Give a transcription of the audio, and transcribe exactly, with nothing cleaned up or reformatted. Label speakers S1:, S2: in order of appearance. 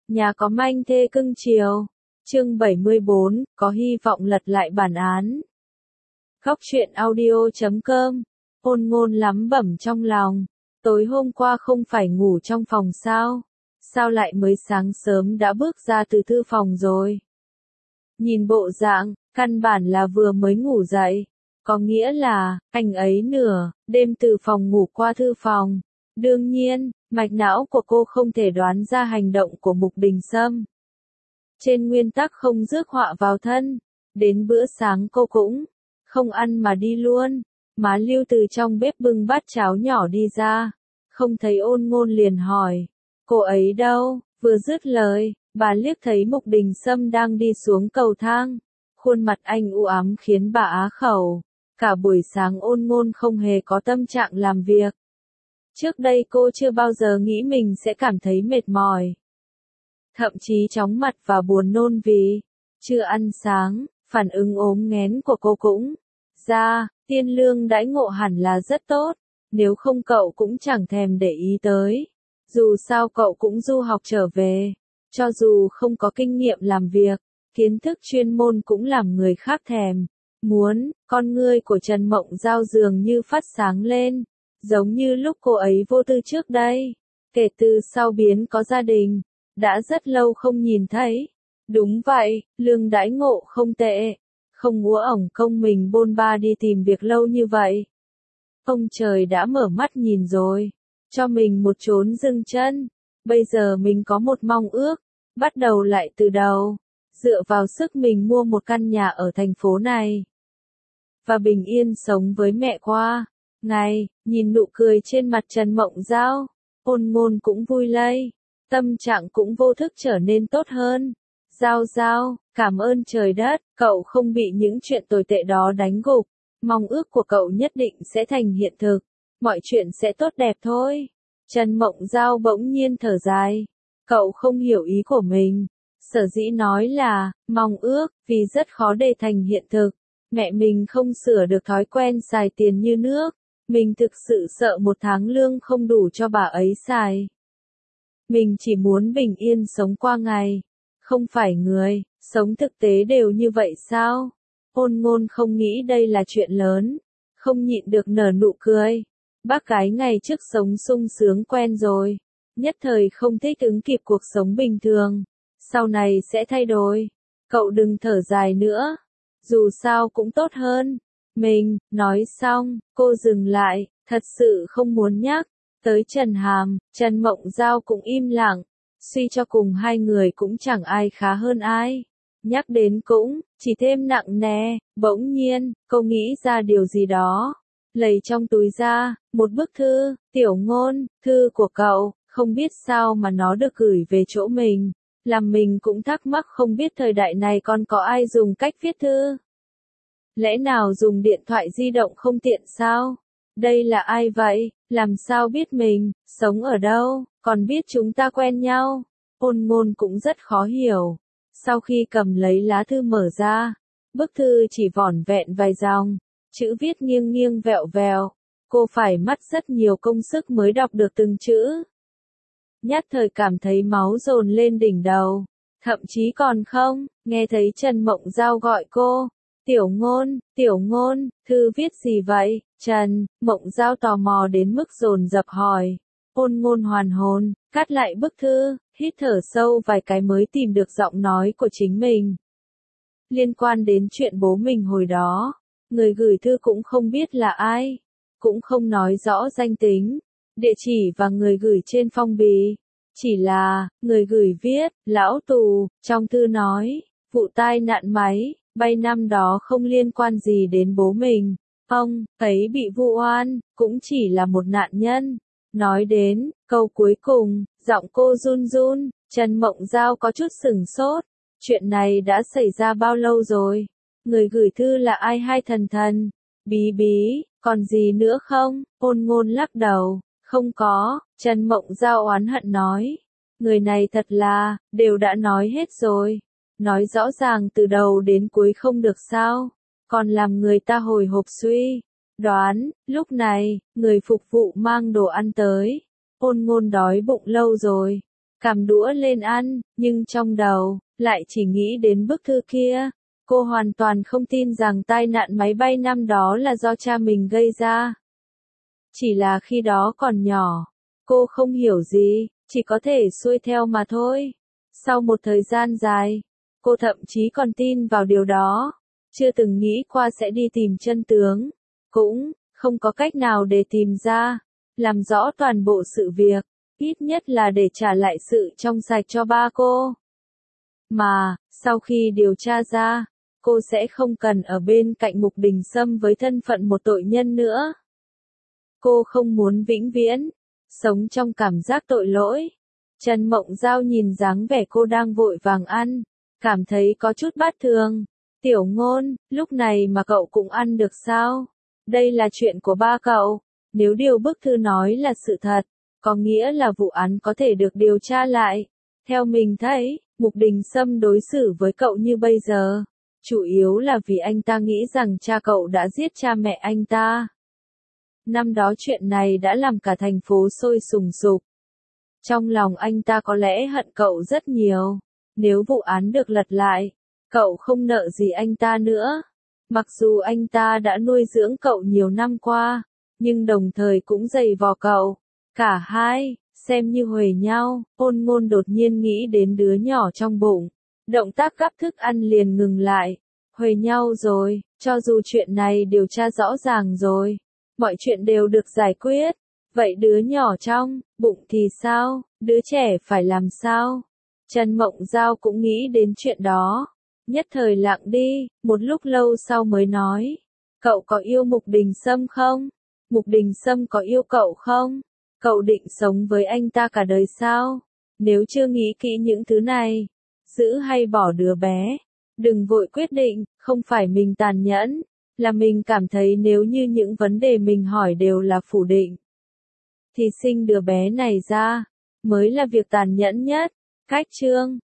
S1: Nhà có manh thê cưng chiều. Chương bảy mươi bốn, có hy vọng lật lại bản án. Góc truyện audio chấm com. Ôn Ngôn lắm bẩm trong lòng. Tối hôm qua không phải ngủ trong phòng sao? Sao lại mới sáng sớm đã bước ra từ thư phòng rồi? Nhìn bộ dạng, căn bản là vừa mới ngủ dậy. Có nghĩa là, anh ấy nửa đêm từ phòng ngủ qua thư phòng. Đương nhiên, mạch não của cô không thể đoán ra hành động của Mục Đình Sâm. Trên nguyên tắc không rước họa vào thân, đến bữa sáng cô cũng không ăn mà đi luôn. Má Lưu từ trong bếp bưng bát cháo nhỏ đi ra, không thấy Ôn Ngôn liền hỏi, cô ấy đâu? Vừa dứt lời, bà liếc thấy Mục Đình Sâm đang đi xuống cầu thang, khuôn mặt anh u ám khiến bà á khẩu. Cả buổi sáng Ôn Ngôn không hề có tâm trạng làm việc. Trước đây cô chưa bao giờ nghĩ mình sẽ cảm thấy mệt mỏi. Thậm chí chóng mặt và buồn nôn vì chưa ăn sáng, phản ứng ốm nghén của cô cũng ra, Tiên Lương đãi ngộ hẳn là rất tốt, nếu không cậu cũng chẳng thèm để ý tới. Dù sao cậu cũng du học trở về, cho dù không có kinh nghiệm làm việc, kiến thức chuyên môn cũng làm người khác thèm. Muốn, con ngươi của Trần Mộng Giao dường như phát sáng lên, giống như lúc cô ấy vô tư trước đây. Kể từ sau biến có gia đình, đã rất lâu không nhìn thấy. Đúng vậy, lương đãi ngộ không tệ, không úa ổng công mình bôn ba đi tìm việc lâu như vậy. Ông trời đã mở mắt nhìn rồi, cho mình một chốn dừng chân. Bây giờ mình có một mong ước, bắt đầu lại từ đầu, dựa vào sức mình mua một căn nhà ở thành phố này. Và bình yên sống với mẹ qua ngày. Nhìn nụ cười trên mặt Trần Mộng Giao, Ôn Ngôn cũng vui lây, tâm trạng cũng vô thức trở nên tốt hơn. Giao Giao, cảm ơn trời đất, cậu không bị những chuyện tồi tệ đó đánh gục. Mong ước của cậu nhất định sẽ thành hiện thực, mọi chuyện sẽ tốt đẹp thôi. Trần Mộng Giao bỗng nhiên thở dài, cậu không hiểu ý của mình. Sở dĩ nói là mong ước, vì rất khó để thành hiện thực. Mẹ mình không sửa được thói quen xài tiền như nước. Mình thực sự sợ một tháng lương không đủ cho bà ấy xài. Mình chỉ muốn bình yên sống qua ngày. Không phải người, sống thực tế đều như vậy sao? Ôn Ngôn không nghĩ đây là chuyện lớn. Không nhịn được nở nụ cười. Bác gái ngày trước sống sung sướng quen rồi. Nhất thời không thích ứng kịp cuộc sống bình thường. Sau này sẽ thay đổi. Cậu đừng thở dài nữa. Dù sao cũng tốt hơn. Mình, nói xong, cô dừng lại, thật sự không muốn nhắc tới Trần Hàm. Trần Mộng Giao cũng im lặng, suy cho cùng hai người cũng chẳng ai khá hơn ai. Nhắc đến cũng, chỉ thêm nặng nề. Bỗng nhiên, cô nghĩ ra điều gì đó, lấy trong túi ra, một bức thư. Tiểu Ngôn, thư của cậu, không biết sao mà nó được gửi về chỗ mình. Làm mình cũng thắc mắc không biết thời đại này còn có ai dùng cách viết thư. Lẽ nào dùng điện thoại di động không tiện sao? Đây là ai vậy? Làm sao biết mình sống ở đâu, còn biết chúng ta quen nhau? Ôn Ngôn cũng rất khó hiểu. Sau khi cầm lấy lá thư mở ra, bức thư chỉ vỏn vẹn vài dòng, chữ viết nghiêng nghiêng vẹo vẹo. Cô phải mất rất nhiều công sức mới đọc được từng chữ. Nhất thời cảm thấy máu dồn lên đỉnh đầu. Thậm chí còn không, nghe thấy Trần Mộng Giao gọi cô. Tiểu Ngôn, Tiểu Ngôn, thư viết gì vậy? Trần Mộng Giao tò mò đến mức dồn dập hỏi. Ôn Ngôn hoàn hồn, cắt lại bức thư, hít thở sâu vài cái mới tìm được giọng nói của chính mình. Liên quan đến chuyện bố mình hồi đó, người gửi thư cũng không biết là ai, cũng không nói rõ danh tính, địa chỉ và người gửi trên phong bì. Chỉ là, người gửi viết, lão tù, trong thư nói, vụ tai nạn máy bay năm đó không liên quan gì đến bố mình. Ông ấy bị vu oan, cũng chỉ là một nạn nhân. Nói đến câu cuối cùng, giọng cô run run. Trần Mộng Giao có chút sửng sốt. Chuyện này đã xảy ra bao lâu rồi? Người gửi thư là ai hay thần thần? Bí bí, còn gì nữa không? Ôn Ngôn lắc đầu. Không có. Trần Mộng Giao oán hận nói. Người này thật là, đều đã nói hết rồi. Nói rõ ràng từ đầu đến cuối không được sao? Còn làm người ta hồi hộp suy đoán. Lúc này, người phục vụ mang đồ ăn tới. Ôn Ngôn đói bụng lâu rồi, cầm đũa lên ăn, nhưng trong đầu, lại chỉ nghĩ đến bức thư kia. Cô hoàn toàn không tin rằng tai nạn máy bay năm đó là do cha mình gây ra. Chỉ là khi đó còn nhỏ, cô không hiểu gì, chỉ có thể xuôi theo mà thôi. Sau một thời gian dài, cô thậm chí còn tin vào điều đó, chưa từng nghĩ qua sẽ đi tìm chân tướng, cũng không có cách nào để tìm ra, làm rõ toàn bộ sự việc, ít nhất là để trả lại sự trong sạch cho ba cô. Mà, sau khi điều tra ra, cô sẽ không cần ở bên cạnh Mục Đình Sâm với thân phận một tội nhân nữa. Cô không muốn vĩnh viễn sống trong cảm giác tội lỗi. Trần Mộng Giao nhìn dáng vẻ cô đang vội vàng ăn, cảm thấy có chút bất thường. Tiểu Ngôn, lúc này mà cậu cũng ăn được sao? Đây là chuyện của ba cậu. Nếu điều bức thư nói là sự thật, có nghĩa là vụ án có thể được điều tra lại. Theo mình thấy, Mục Đình Sâm đối xử với cậu như bây giờ, chủ yếu là vì anh ta nghĩ rằng cha cậu đã giết cha mẹ anh ta. Năm đó chuyện này đã làm cả thành phố sôi sùng sục. Trong lòng anh ta có lẽ hận cậu rất nhiều. Nếu vụ án được lật lại, cậu không nợ gì anh ta nữa. Mặc dù anh ta đã nuôi dưỡng cậu nhiều năm qua, nhưng đồng thời cũng dày vò cậu. Cả hai, xem như huề nhau. Ôn Ngôn đột nhiên nghĩ đến đứa nhỏ trong bụng. Động tác gắp thức ăn liền ngừng lại. Huề nhau rồi, cho dù chuyện này điều tra rõ ràng rồi, mọi chuyện đều được giải quyết. Vậy đứa nhỏ trong bụng thì sao? Đứa trẻ phải làm sao? Trần Mộng Giao cũng nghĩ đến chuyện đó. Nhất thời lặng đi, một lúc lâu sau mới nói. Cậu có yêu Mục Đình Sâm không? Mục Đình Sâm có yêu cậu không? Cậu định sống với anh ta cả đời sao? Nếu chưa nghĩ kỹ những thứ này, giữ hay bỏ đứa bé? Đừng vội quyết định, không phải mình tàn nhẫn, là mình cảm thấy nếu như những vấn đề mình hỏi đều là phủ định, thì sinh đứa bé này ra, mới là việc tàn nhẫn nhất. Cách chương